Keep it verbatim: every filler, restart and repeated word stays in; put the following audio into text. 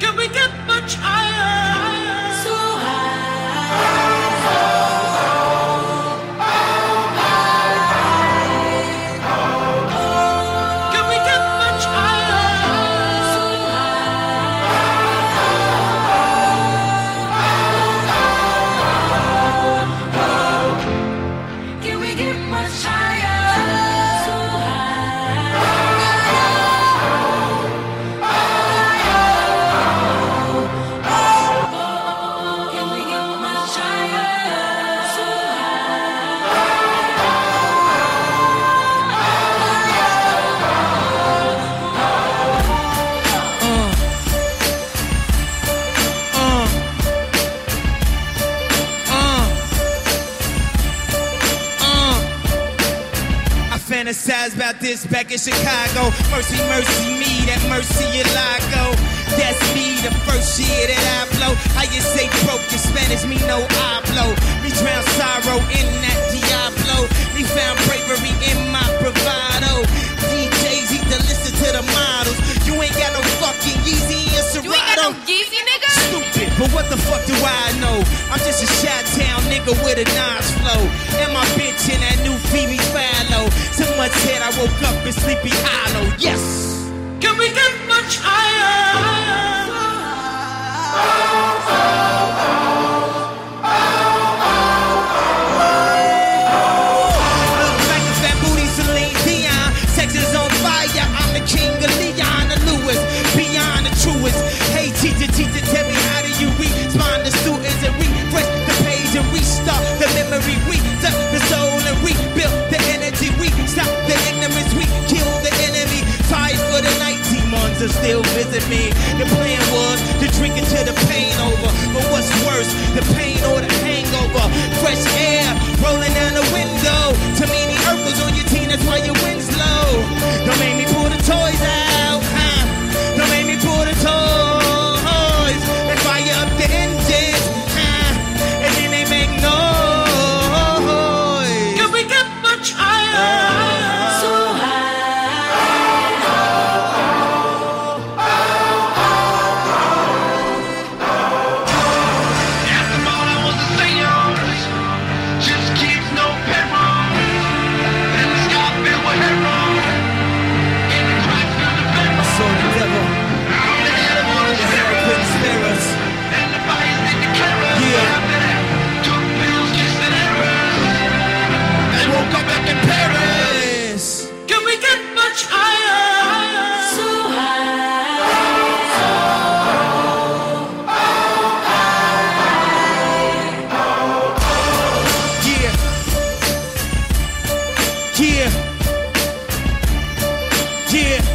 Can we get much higher? So fantasize about this back in Chicago. Mercy, mercy me, that mercy you Lago. That's me, the first year that I blow. How you say broke in Spanish, me no hablo. Me drown sorrow in that Diablo. Me found bravery in my bravado. D Js need to listen to the models. You ain't got no fucking Yeezy and Serato. You ain't got no Yeezy, nigga? Stupid, but what the fuck do I know? I'm just a Chi-Town nigga with a Nas flow. And my bitch in that new Phoebe Philo. So much head I woke up in Sleepy Hollow. Yes! Can we get much higher? Like a fat booty Celine Dion. Sex is on fire. I'm the king of Leon and Lewis. Beyond the truest. Hey teacher, teacher, tell me how do you respond to students and refresh the page and restart the memory. We touch the soul and rebuild the energy. We stop the ignorance. We kill the enemy. Fight for the night. Demons are still visit me. The plan was to drink until the pain over. But what's worse, the pain or the hangover? Fresh air rolling down the window. Too many Urkels on your team, that's why your wind's low. Don't make me pull the toys out, huh? Don't make me pull the toys. They fire up the engines, huh? And then they make noise. Can we get much higher? So Yeah.